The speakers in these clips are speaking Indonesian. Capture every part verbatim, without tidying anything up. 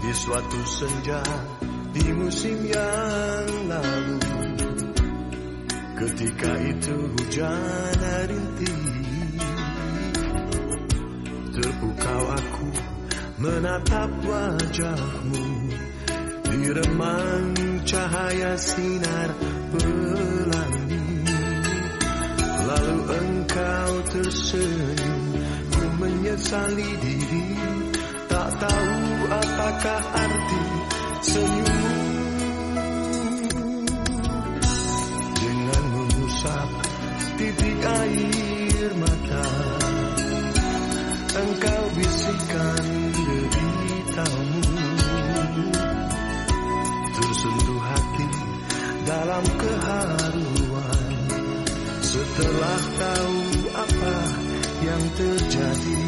Di suatu senja di musim yang lalu, ketika itu hujan rintih, terpukau aku menatap wajahmu di remang cahaya sinar pelangi. Lalu engkau tersenyum, ku menyesali diri, tak tahu apakah arti senyummu. Dengan mengusap titik air mata, engkau bisikkan deritamu, tersentuh hati dalam keharuan. Setelah tahu apa yang terjadi,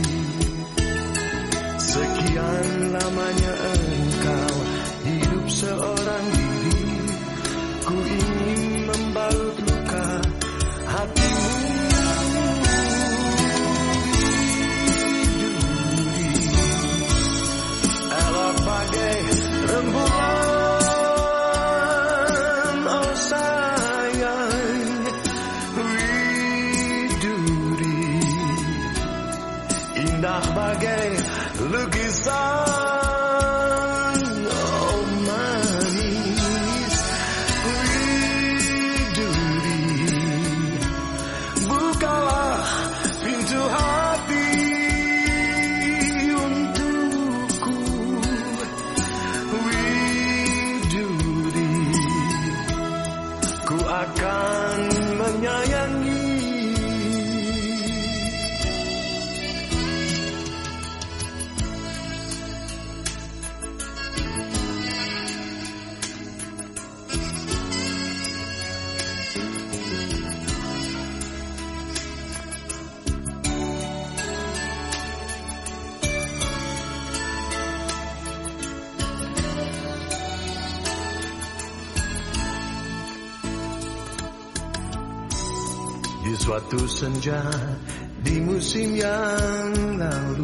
sekian lamanya engkau hidup seorang diri, ku ingin membalut luka hatimu. Elok bagai rembulan, oh sayang, widuri, indah bagai lukisan, oh manis, widuri, bukalah pintu hati untukku, widuri, ku akan menyayangi. Di suatu senja di musim yang lalu,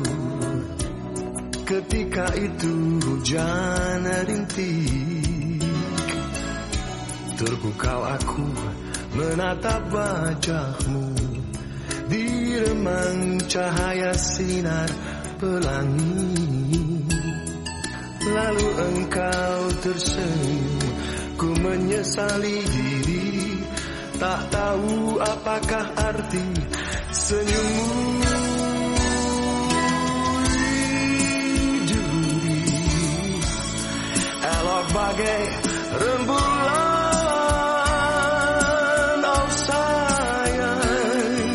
ketika itu hujan rintik, terpukau aku menatap wajahmu di remang cahaya sinar pelangi. Lalu engkau tersenyum, ku menyesali diri, tak tahu apakah arti senyummu. Widuri, elok bagai rembulan, oh sayang,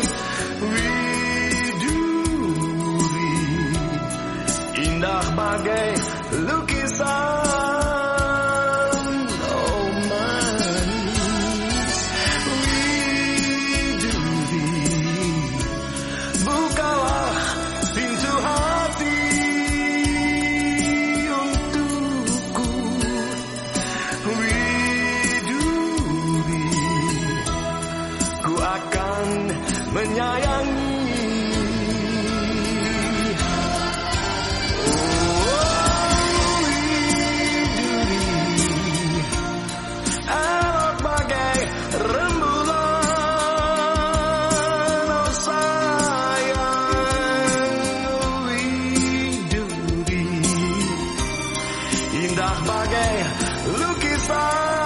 widuri, indah bagai lukisan. Menyayangi, oh widuri, elok bagai rembulan, oh sayang, widuri, indah bagai lukisan.